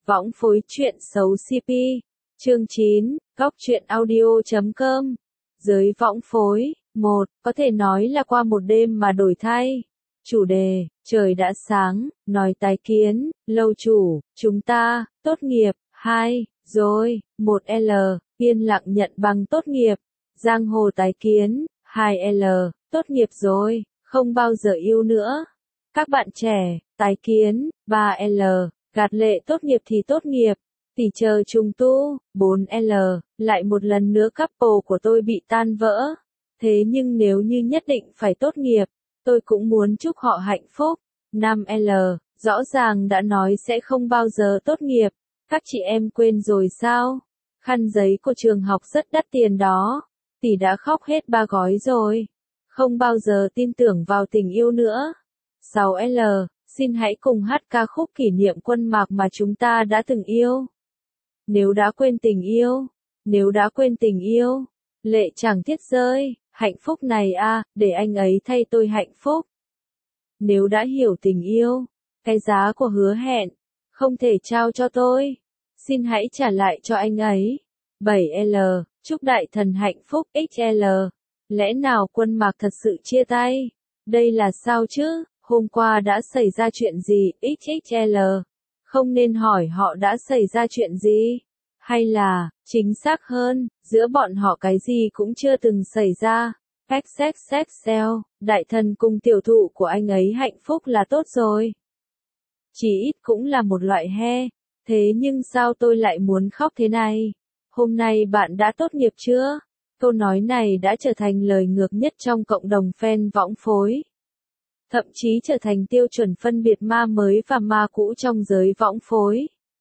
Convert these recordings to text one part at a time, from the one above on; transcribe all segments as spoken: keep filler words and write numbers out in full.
Võng phối chuyện xấu xê pê. Chương chín, góc truyện audio chấm com. Giới võng phối. một. Có thể nói là qua một đêm mà đổi thay. Chủ đề, trời đã sáng, nói tái kiến, lâu chủ, chúng ta, tốt nghiệp. hai. Rồi, một L, yên lặng nhận bằng tốt nghiệp. Giang hồ tái kiến. hai L, tốt nghiệp rồi, không bao giờ yêu nữa. Các bạn trẻ, tái kiến. ba L, gạt lệ tốt nghiệp thì tốt nghiệp. Tỷ chờ trùng tu. bốn L, lại một lần nữa couple của tôi bị tan vỡ. Thế nhưng nếu như nhất định phải tốt nghiệp, tôi cũng muốn chúc họ hạnh phúc. năm L, rõ ràng đã nói sẽ không bao giờ tốt nghiệp. Các chị em quên rồi sao? Khăn giấy của trường học rất đắt tiền đó. Tỷ đã khóc hết ba gói rồi. Không bao giờ tin tưởng vào tình yêu nữa. sáu L, xin hãy cùng hát ca khúc kỷ niệm quân mạc mà chúng ta đã từng yêu. Nếu đã quên tình yêu, nếu đã quên tình yêu, lệ chẳng thiết rơi, hạnh phúc này a, để anh ấy thay tôi hạnh phúc. Nếu đã hiểu tình yêu, cái giá của hứa hẹn, không thể trao cho tôi, xin hãy trả lại cho anh ấy. bảy L, chúc đại thần hạnh phúc. X L, lẽ nào quân mạc thật sự chia tay? Đây là sao chứ? Hôm qua đã xảy ra chuyện gì? X X L, không nên hỏi họ đã xảy ra chuyện gì? Hay là, chính xác hơn, giữa bọn họ cái gì cũng chưa từng xảy ra. X X X L, đại thần cùng tiểu thụ của anh ấy hạnh phúc là tốt rồi. Chỉ ít cũng là một loại he. Thế nhưng sao tôi lại muốn khóc thế này? Hôm nay bạn đã tốt nghiệp chưa? Câu nói này đã trở thành lời ngược nhất trong cộng đồng fan võng phối. Thậm chí trở thành tiêu chuẩn phân biệt ma mới và ma cũ trong giới võng phối.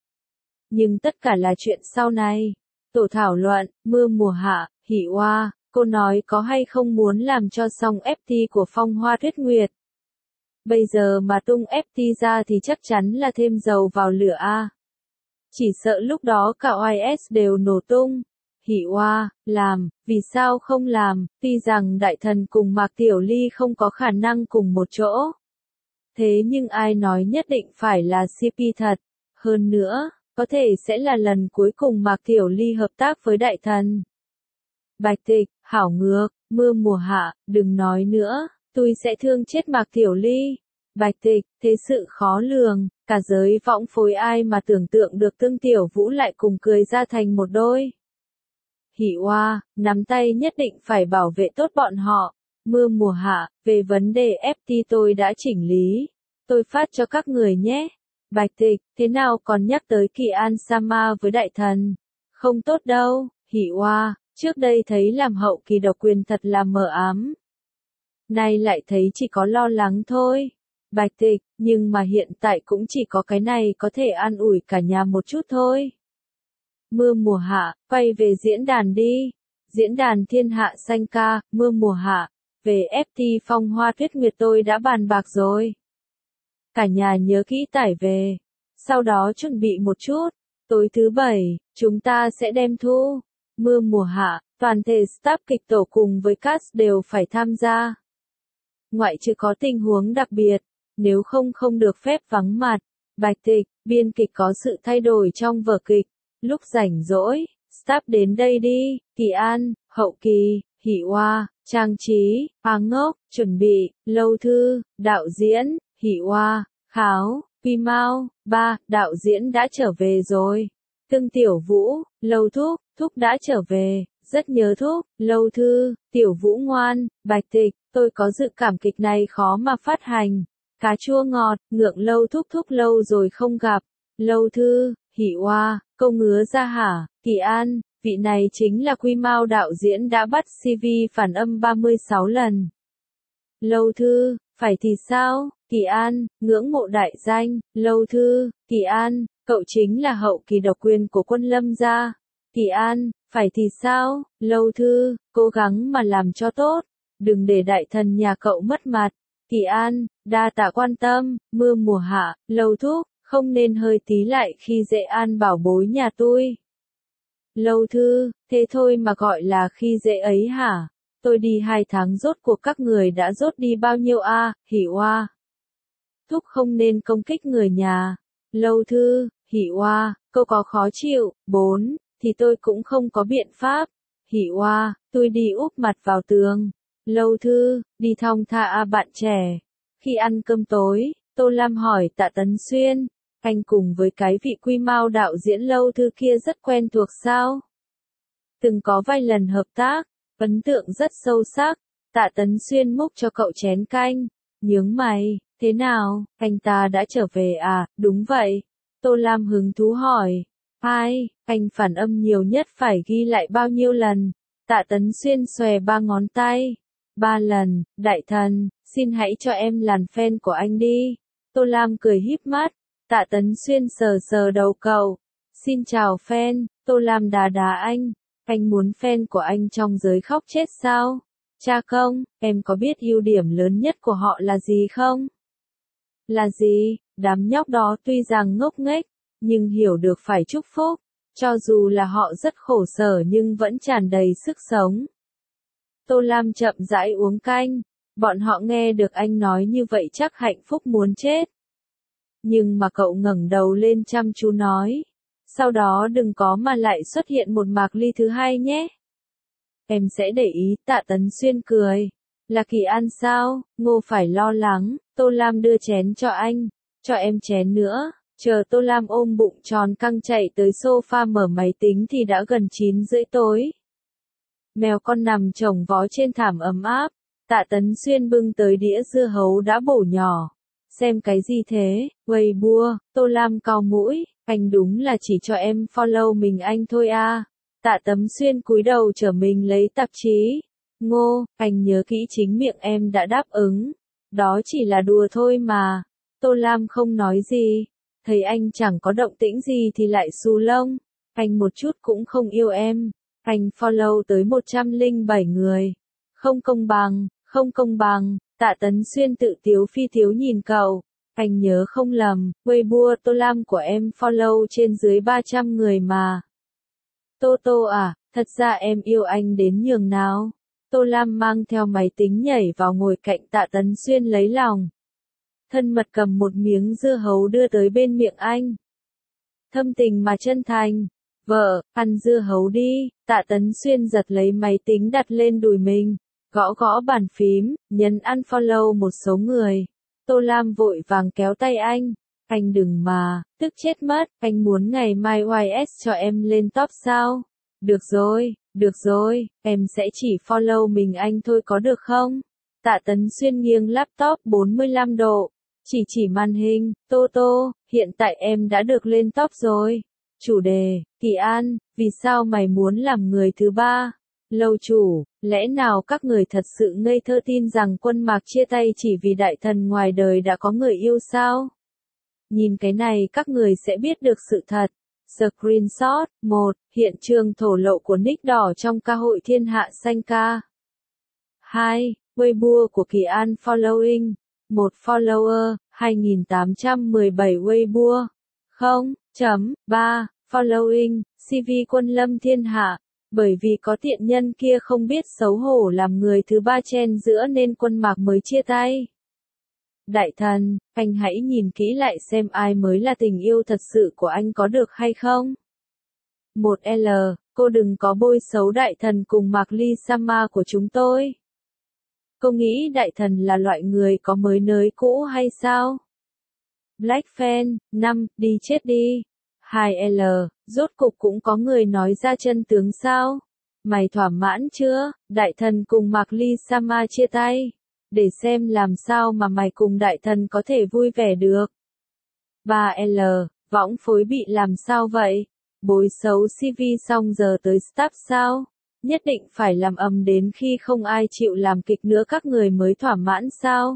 Nhưng tất cả là chuyện sau này. Tổ thảo luận, mưa mùa hạ, hỉ oa, cô nói có hay không muốn làm cho xong ép tê của Phong Hoa Tuyết Nguyệt. Bây giờ mà tung ép tê ra thì chắc chắn là thêm dầu vào lửa a. Chỉ sợ lúc đó cả o i ét đều nổ tung. Hỉ oa, làm, vì sao không làm, tuy rằng đại thần cùng Mạc Tiểu Ly không có khả năng cùng một chỗ. Thế nhưng ai nói nhất định phải là xê pê thật. Hơn nữa, có thể sẽ là lần cuối cùng Mạc Tiểu Ly hợp tác với đại thần. Bạch Tịch, hảo ngược, mưa mùa hạ, đừng nói nữa, tôi sẽ thương chết Mạc Tiểu Ly. Bạch Tịch, thế sự khó lường, cả giới võng phối ai mà tưởng tượng được Tương Tiểu Vũ lại cùng cười ra thành một đôi. Hỉ oa, nắm tay nhất định phải bảo vệ tốt bọn họ. Mưa mùa hạ, về vấn đề ép tê tôi đã chỉnh lý. Tôi phát cho các người nhé. Bạch Tịch, thế nào còn nhắc tới Kỳ An Sama với đại thần? Không tốt đâu. Hỉ oa, trước đây thấy làm hậu kỳ độc quyền thật là mờ ám. Nay lại thấy chỉ có lo lắng thôi. Bạch Tịch, nhưng mà hiện tại cũng chỉ có cái này có thể an ủi cả nhà một chút thôi. Mưa mùa hạ, quay về diễn đàn đi. Diễn đàn thiên hạ xanh ca, mưa mùa hạ. Về ép tê Phong Hoa Tuyết Nguyệt tôi đã bàn bạc rồi. Cả nhà nhớ kỹ tải về. Sau đó chuẩn bị một chút. Tối thứ bảy, chúng ta sẽ đem thu. Mưa mùa hạ, toàn thể staff kịch tổ cùng với cast đều phải tham gia. Ngoại trừ có tình huống đặc biệt, nếu không không được phép vắng mặt. Bạch Tịch, biên kịch có sự thay đổi trong vở kịch. Lúc rảnh rỗi, staff đến đây đi. Kỳ An, hậu kỳ, hỉ oa, trang trí, Hoa Ngốc, chuẩn bị, lâu thư, đạo diễn, hỉ oa, kháo, Pi Mau. ba. Đạo diễn đã trở về rồi. Tương Tiểu Vũ, lâu thúc, thúc đã trở về, rất nhớ thúc, lâu thư, Tiểu Vũ ngoan. Bạch Tịch, tôi có dự cảm kịch này khó mà phát hành. Cá chua ngọt, ngượng lâu thúc thúc lâu rồi không gặp. Lâu thư, hỉ oa, câu ngứa ra hả? Kỳ An, vị này chính là Quy Mao đạo diễn đã bắt xê vê phản âm ba mươi sáu lần. Lâu thư, phải thì sao? Kỳ An, ngưỡng mộ đại danh. Lâu thư, Kỳ An, cậu chính là hậu kỳ độc quyền của Quân Lâm gia. Kỳ An, phải thì sao? Lâu thư, cố gắng mà làm cho tốt, đừng để đại thần nhà cậu mất mặt. Kỳ An, đa tạ quan tâm. Mưa mùa hạ, lâu thúc, không nên hơi tí lại khi dễ An bảo bối nhà tôi. Lâu thư, thế thôi mà gọi là khi dễ ấy hả? Tôi đi hai tháng rốt cuộc các người đã rốt đi bao nhiêu a? Hỉ oa. Thúc không nên công kích người nhà. Lâu thư, Hỉ oa, câu có khó chịu. bốn. Thì tôi cũng không có biện pháp. Hỉ oa, tôi đi úp mặt vào tường. Lâu Thư, đi thong thả à bạn trẻ. Khi ăn cơm tối, Tô Lam hỏi Tạ Tấn Xuyên, anh cùng với cái vị Quy Mao đạo diễn Lâu Thư kia rất quen thuộc sao? Từng có vài lần hợp tác, ấn tượng rất sâu sắc. Tạ Tấn Xuyên múc cho cậu chén canh, nhướng mày, thế nào, anh ta đã trở về à? Đúng vậy. Tô Lam hứng thú hỏi, ai, anh phản âm nhiều nhất phải ghi lại bao nhiêu lần? Tạ Tấn Xuyên xòe ba ngón tay. Ba lần, đại thần, xin hãy cho em làn fan của anh đi. Tô Lam cười híp mắt. Tạ Tấn Xuyên sờ sờ đầu cậu. Xin chào fan. Tô Lam đá đá anh. Anh muốn fan của anh trong giới khóc chết sao? Cha công, em có biết ưu điểm lớn nhất của họ là gì không? Là gì? Đám nhóc đó tuy rằng ngốc nghếch, nhưng hiểu được phải chúc phúc. Cho dù là họ rất khổ sở nhưng vẫn tràn đầy sức sống. Tô Lam chậm rãi uống canh. Bọn họ nghe được anh nói như vậy chắc hạnh phúc muốn chết. Nhưng mà cậu ngẩng đầu lên chăm chú nói. Sau đó đừng có mà lại xuất hiện một Mạc Ly thứ hai nhé. Em sẽ để ý. Tạ Tấn Xuyên cười. Là Kỳ An sao? Ngô phải lo lắng. Tô Lam đưa chén cho anh. Cho em chén nữa. Chờ Tô Lam ôm bụng tròn căng chạy tới sofa mở máy tính thì đã gần chín rưỡi tối. Mèo con nằm chồng vó trên thảm ấm áp. Tạ Tấn Xuyên bưng tới đĩa dưa hấu đã bổ nhỏ. Xem cái gì thế? Weibo. Tô Lam cau mũi. Anh đúng là chỉ cho em follow mình anh thôi à. Tạ Tấn Xuyên cúi đầu trở mình lấy tạp chí. Ngô, anh nhớ kỹ chính miệng em đã đáp ứng. Đó chỉ là đùa thôi mà. Tô Lam không nói gì. Thấy anh chẳng có động tĩnh gì thì lại xù lông. Anh một chút cũng không yêu em. Anh follow tới một trăm lẻ bảy người. Không công bằng, không công bằng. Tạ Tấn Xuyên tự tiếu phi tiếu nhìn cậu. Anh nhớ không lầm, Weibo Tô Lam của em follow trên dưới ba trăm người mà. Tô Tô à, thật ra em yêu anh đến nhường nào. Tô Lam mang theo máy tính nhảy vào ngồi cạnh Tạ Tấn Xuyên lấy lòng. Thân mật cầm một miếng dưa hấu đưa tới bên miệng anh. Thâm tình mà chân thành. Vợ, ăn dưa hấu đi. Tạ Tấn Xuyên giật lấy máy tính đặt lên đùi mình. Gõ gõ bàn phím, nhấn unfollow một số người. Tô Lam vội vàng kéo tay anh. Anh đừng mà, tức chết mất. Anh muốn ngày mai i ét cho em lên top sao? Được rồi, được rồi, em sẽ chỉ follow mình anh thôi có được không? Tạ Tấn Xuyên nghiêng laptop bốn mươi lăm độ. Chỉ chỉ màn hình. Tô Tô, hiện tại em đã được lên top rồi. Chủ đề, Kỳ An, vì sao mày muốn làm người thứ ba? Lâu chủ, lẽ nào các người thật sự ngây thơ tin rằng Quân Mạc chia tay chỉ vì đại thần ngoài đời đã có người yêu sao? Nhìn cái này các người sẽ biết được sự thật. Screenshot. một. Hiện trường thổ lộ của nick đỏ trong ca hội Thiên Hạ Xanh ca. hai. Weibo của Kỳ An following. một follower, hai nghìn tám trăm mười bảy Weibo. không chấm ba. Following, xê vê Quân Lâm Thiên Hạ. Bởi vì có tiện nhân kia không biết xấu hổ làm người thứ ba chen giữa nên Quân Mạc mới chia tay. Đại thần, anh hãy nhìn kỹ lại xem ai mới là tình yêu thật sự của anh có được hay không? một L, cô đừng có bôi xấu đại thần cùng Mạc Ly Sama của chúng tôi. Cô nghĩ đại thần là loại người có mới nới cũ hay sao? Black fan, năm, đi chết đi. hai L, rốt cục cũng có người nói ra chân tướng sao? Mày thỏa mãn chưa? Đại thần cùng Mạc Ly Sama chia tay. Để xem làm sao mà mày cùng đại thần có thể vui vẻ được. ba L, võng phối bị làm sao vậy? Bôi xấu xê vê xong giờ tới staff sao? Nhất định phải làm ầm đến khi không ai chịu làm kịch nữa các người mới thỏa mãn sao?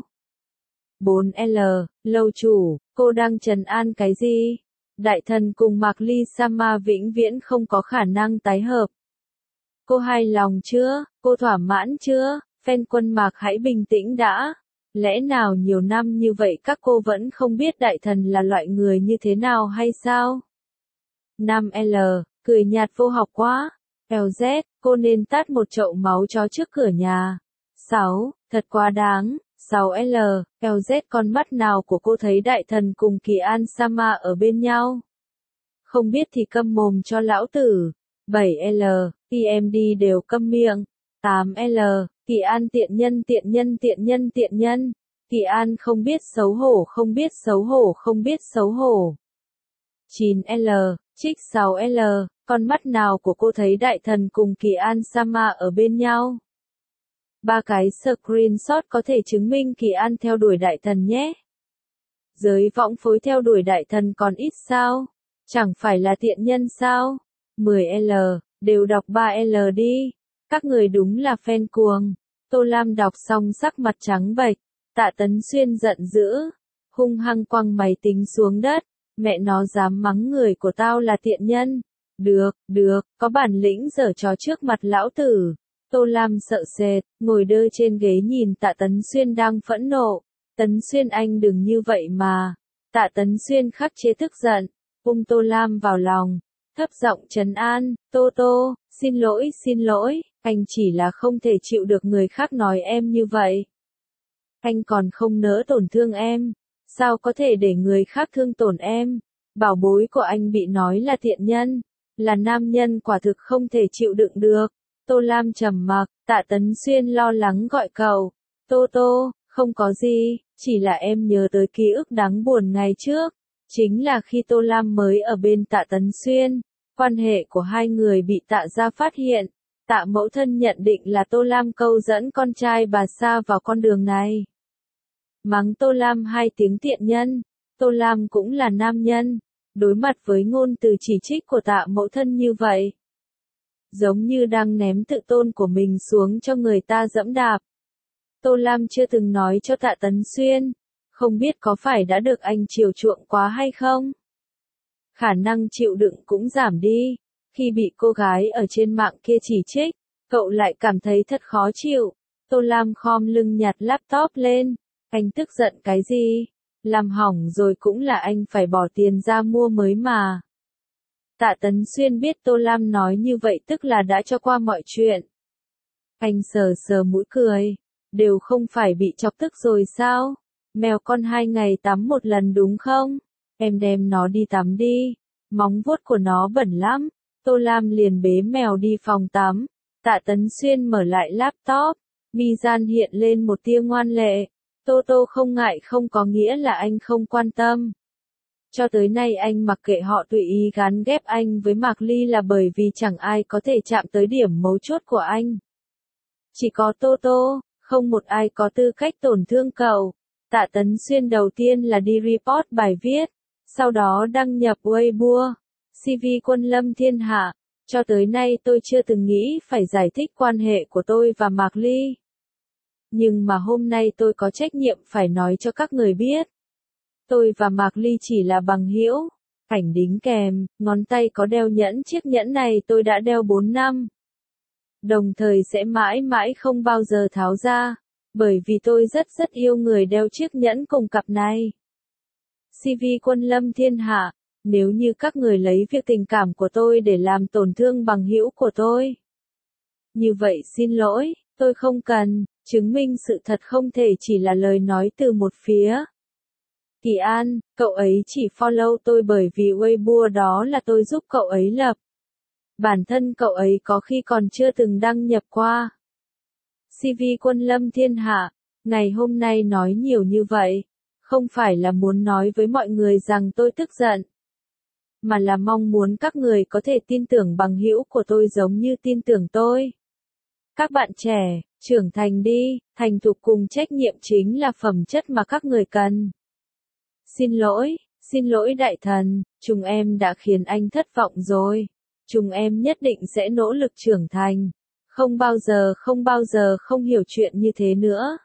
bốn L, lâu chủ, cô đang trấn an cái gì? Đại thần cùng Mạc Ly Sama vĩnh viễn không có khả năng tái hợp. Cô hài lòng chưa? Cô thỏa mãn chưa? Fan Quân Mạc hãy bình tĩnh đã. Lẽ nào nhiều năm như vậy các cô vẫn không biết đại thần là loại người như thế nào hay sao? năm L, cười nhạt vô học quá. lờ dét, cô nên tát một chậu máu chó trước cửa nhà. sáu, thật quá đáng. sáu L, lờ dét con mắt nào của cô thấy đại thần cùng Kỳ An Sama ở bên nhau? Không biết thì câm mồm cho lão tử. bảy L, T M D đều câm miệng. tám L, Kỳ An tiện nhân tiện nhân tiện nhân tiện nhân. Kỳ An không biết xấu hổ không biết xấu hổ không biết xấu hổ. chín L, trích sáu L, con mắt nào của cô thấy đại thần cùng Kỳ An Sama ở bên nhau? Ba cái screenshot có thể chứng minh Kỳ An theo đuổi đại thần nhé. Giới võng phối theo đuổi đại thần còn ít sao? Chẳng phải là tiện nhân sao? mười L, đều đọc ba L đi. Các người đúng là fan cuồng. Tô Lam đọc xong sắc mặt trắng bệch. Tạ Tấn Xuyên giận dữ, hung hăng quăng máy tính xuống đất. Mẹ nó dám mắng người của tao là tiện nhân. Được, được, có bản lĩnh giở trò trước mặt lão tử. Tô Lam sợ sệt, ngồi đơ trên ghế nhìn Tạ Tấn Xuyên đang phẫn nộ. Tấn Xuyên anh đừng như vậy mà. Tạ Tấn Xuyên khắc chế tức giận, ôm Tô Lam vào lòng, thấp giọng trấn an, Tô Tô, xin lỗi xin lỗi, anh chỉ là không thể chịu được người khác nói em như vậy. Anh còn không nỡ tổn thương em, sao có thể để người khác thương tổn em? Bảo bối của anh bị nói là thiện nhân, là nam nhân quả thực không thể chịu đựng được. Tô Lam trầm mặc, Tạ Tấn Xuyên lo lắng gọi cậu, Tô Tô, không có gì, chỉ là em nhớ tới ký ức đáng buồn ngày trước. Chính là khi Tô Lam mới ở bên Tạ Tấn Xuyên, quan hệ của hai người bị Tạ gia phát hiện. Tạ mẫu thân nhận định là Tô Lam câu dẫn con trai bà Sa vào con đường này. Mắng Tô Lam hai tiếng tiện nhân, Tô Lam cũng là nam nhân, đối mặt với ngôn từ chỉ trích của Tạ mẫu thân như vậy. Giống như đang ném tự tôn của mình xuống cho người ta dẫm đạp. Tô Lam chưa từng nói cho Tạ Tấn Xuyên, không biết có phải đã được anh chiều chuộng quá hay không? Khả năng chịu đựng cũng giảm đi, khi bị cô gái ở trên mạng kia chỉ trích, cậu lại cảm thấy thật khó chịu. Tô Lam khom lưng nhặt laptop lên, anh tức giận cái gì? Làm hỏng rồi cũng là anh phải bỏ tiền ra mua mới mà. Tạ Tấn Xuyên biết Tô Lam nói như vậy tức là đã cho qua mọi chuyện. Anh sờ sờ mũi cười, đều không phải bị chọc tức rồi sao? Mèo con hai ngày tắm một lần đúng không? Em đem nó đi tắm đi, móng vuốt của nó bẩn lắm. Tô Lam liền bế mèo đi phòng tắm. Tạ Tấn Xuyên mở lại laptop, mi gian hiện lên một tia ngoan lệ. Tô Tô không ngại không có nghĩa là anh không quan tâm. Cho tới nay anh mặc kệ họ tùy ý gán ghép anh với Mạc Ly là bởi vì chẳng ai có thể chạm tới điểm mấu chốt của anh. Chỉ có Tô Tô, không một ai có tư cách tổn thương cậu. Tạ Tấn Xuyên đầu tiên là đi report bài viết, sau đó đăng nhập Weibo, xê vê Quân Lâm Thiên Hạ. Cho tới nay tôi chưa từng nghĩ phải giải thích quan hệ của tôi và Mạc Ly. Nhưng mà hôm nay tôi có trách nhiệm phải nói cho các người biết. Tôi và Mạc Ly chỉ là bằng hữu. Ảnh đính kèm, ngón tay có đeo nhẫn, chiếc nhẫn này tôi đã đeo bốn năm. Đồng thời sẽ mãi mãi không bao giờ tháo ra, bởi vì tôi rất rất yêu người đeo chiếc nhẫn cùng cặp này. xê vê Quân Lâm Thiên Hạ, nếu như các người lấy việc tình cảm của tôi để làm tổn thương bằng hữu của tôi. Như vậy xin lỗi, tôi không cần, chứng minh sự thật không thể chỉ là lời nói từ một phía. Kỳ An, cậu ấy chỉ follow tôi bởi vì Weibo đó là tôi giúp cậu ấy lập. Bản thân cậu ấy có khi còn chưa từng đăng nhập qua. xê vê Quân Lâm Thiên Hạ, ngày hôm nay nói nhiều như vậy, không phải là muốn nói với mọi người rằng tôi tức giận, mà là mong muốn các người có thể tin tưởng bằng hữu của tôi giống như tin tưởng tôi. Các bạn trẻ, trưởng thành đi, thành thục cùng trách nhiệm chính là phẩm chất mà các người cần. Xin lỗi, xin lỗi đại thần, chúng em đã khiến anh thất vọng rồi. Chúng em nhất định sẽ nỗ lực trưởng thành. Không bao giờ không bao giờ không hiểu chuyện như thế nữa.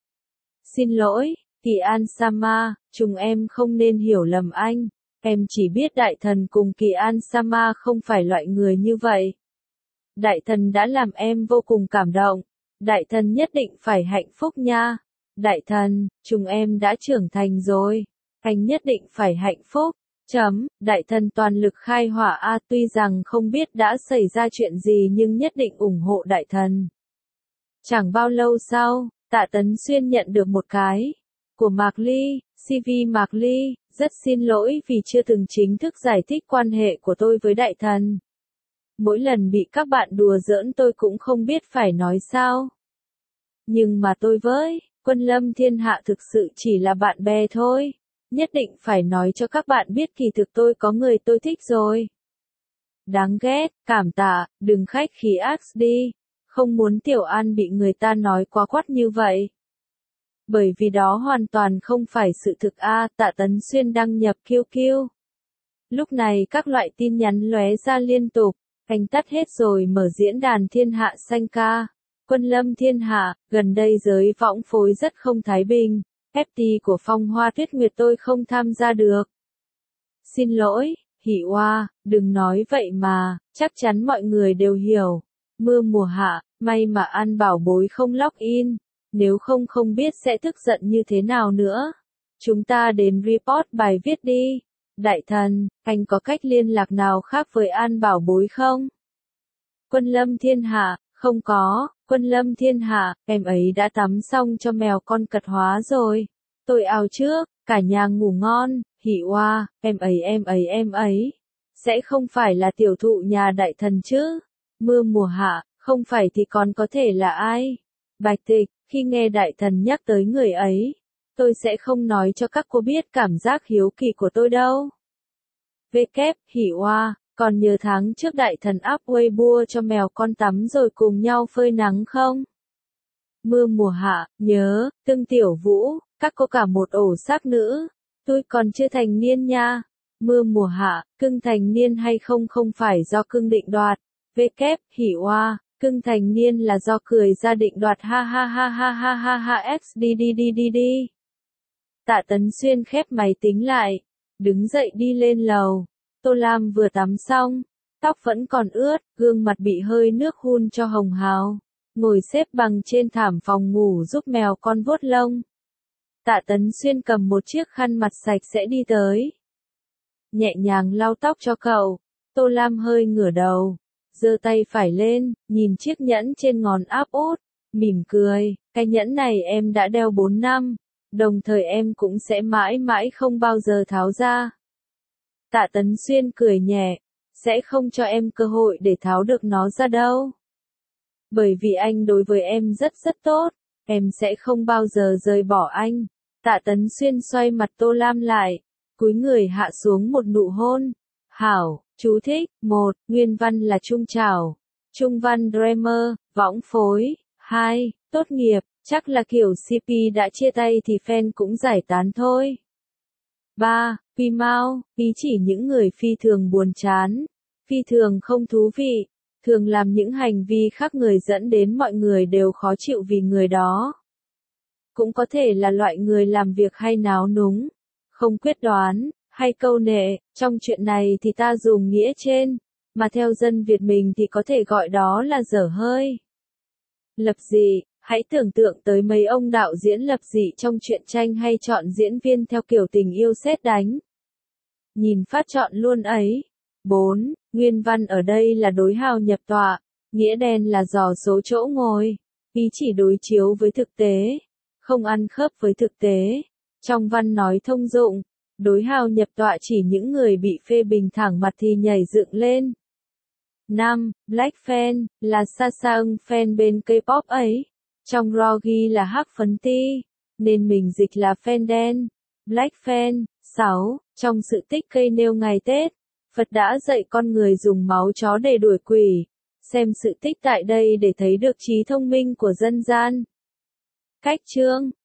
Xin lỗi, Kỳ An Sama, chúng em không nên hiểu lầm anh. Em chỉ biết đại thần cùng Kỳ An Sama không phải loại người như vậy. Đại thần đã làm em vô cùng cảm động. Đại thần nhất định phải hạnh phúc nha. Đại thần, chúng em đã trưởng thành rồi. Anh nhất định phải hạnh phúc. Chấm, đại thần toàn lực khai hỏa a tuy rằng không biết đã xảy ra chuyện gì nhưng nhất định ủng hộ đại thần. Chẳng bao lâu sau, Tạ Tấn Xuyên nhận được một cái của Mạc Ly, xê vê Mạc Ly, Rất xin lỗi vì chưa từng chính thức giải thích quan hệ của tôi với đại thần. Mỗi lần bị các bạn đùa giỡn tôi cũng không biết phải nói sao. Nhưng mà tôi với Quân Lâm Thiên Hạ thực sự chỉ là bạn bè thôi. Nhất định phải nói cho các bạn biết kỳ thực tôi có người tôi thích rồi. Đáng ghét, cảm tạ, đừng khách khí ác đi. Không muốn Tiểu An bị người ta nói quá quắt như vậy. Bởi vì đó hoàn toàn không phải sự thực a. Tạ Tấn Xuyên đăng nhập Q Q. Lúc này các loại tin nhắn lóe ra liên tục. Anh tắt hết rồi mở diễn đàn Thiên Hạ Xanh ca. Quân Lâm Thiên Hạ, gần đây giới võng phối rất không thái bình. ép tê của Phong Hoa Tuyết Nguyệt tôi không tham gia được. Xin lỗi, Hỷ Oa, đừng nói vậy mà, chắc chắn mọi người đều hiểu. Mưa mùa hạ, may mà An Bảo Bối không login, nếu không không biết sẽ tức giận như thế nào nữa. Chúng ta đến report bài viết đi. Đại thần, anh có cách liên lạc nào khác với An Bảo Bối không? Quân Lâm Thiên Hạ, không có. Quân Lâm Thiên Hạ, em ấy đã tắm xong cho mèo con cật hóa rồi. Tôi ao trước, cả nhà ngủ ngon. Hỷ Oa, em ấy em ấy em ấy. Sẽ không phải là tiểu thụ nhà đại thần chứ? Mưa mùa hạ, không phải thì còn có thể là ai? Bạch Tịch, khi nghe đại thần nhắc tới người ấy, tôi sẽ không nói cho các cô biết cảm giác hiếu kỳ của tôi đâu. V kép, Hỷ Oa, còn nhớ tháng trước đại thần up Weibo cho mèo con tắm rồi cùng nhau phơi nắng không? Mưa mùa hạ, nhớ, Tương Tiểu Vũ, các cô cả một ổ xác nữ. Tôi còn chưa thành niên nha. Mưa mùa hạ, cưng thành niên hay không không phải do cưng định đoạt. V kép, Hỷ Oa, cưng thành niên là do cười ra định đoạt ha ha ha ha ha ha ha x đi đi đi đi đi. Tạ Tấn Xuyên khép máy tính lại, đứng dậy đi lên lầu. Tô Lam vừa tắm xong, tóc vẫn còn ướt, gương mặt bị hơi nước hun cho hồng hào, ngồi xếp bằng trên thảm phòng ngủ giúp mèo con vuốt lông. Tạ Tấn Xuyên cầm một chiếc khăn mặt sạch sẽ đi tới, nhẹ nhàng lau tóc cho cậu. Tô Lam hơi ngửa đầu, giơ tay phải lên, nhìn chiếc nhẫn trên ngón áp út, mỉm cười, cái nhẫn này em đã đeo bốn năm, đồng thời em cũng sẽ mãi mãi không bao giờ tháo ra. Tạ Tấn Xuyên cười nhẹ, sẽ không cho em cơ hội để tháo được nó ra đâu. Bởi vì anh đối với em rất rất tốt, em sẽ không bao giờ rời bỏ anh. Tạ Tấn Xuyên xoay mặt Tô Lam lại, cúi người hạ xuống một nụ hôn. Hảo, chú thích, một, nguyên văn là trung trảo, trung văn Dreamer, võng phối, hai, tốt nghiệp, chắc là kiểu xê pê đã chia tay thì fan cũng giải tán thôi. ba. Pi Mao, ý chỉ những người phi thường buồn chán, phi thường không thú vị, thường làm những hành vi khác người dẫn đến mọi người đều khó chịu vì người đó. Cũng có thể là loại người làm việc hay náo núng, không quyết đoán, hay câu nệ, trong chuyện này thì ta dùng nghĩa trên, mà theo dân Việt mình thì có thể gọi đó là dở hơi. Lập dị, hãy tưởng tượng tới mấy ông đạo diễn lập dị trong truyện tranh hay chọn diễn viên theo kiểu tình yêu sét đánh. Nhìn phát chọn luôn ấy. bốn. Nguyên văn ở đây là đối hào nhập tọa, nghĩa đen là dò số chỗ ngồi, ý chỉ đối chiếu với thực tế, không ăn khớp với thực tế. Trong văn nói thông dụng, đối hào nhập tọa chỉ những người bị phê bình thẳng mặt thì nhảy dựng lên. năm. Black fan, là Sasaeng fan bên K-pop ấy. Trong raw ghi là hắc phấn ti, nên mình dịch là fan đen. Black fan. sáu. Trong sự tích cây nêu ngày Tết, Phật đã dạy con người dùng máu chó để đuổi quỷ. Xem sự tích tại đây để thấy được trí thông minh của dân gian. Cách chương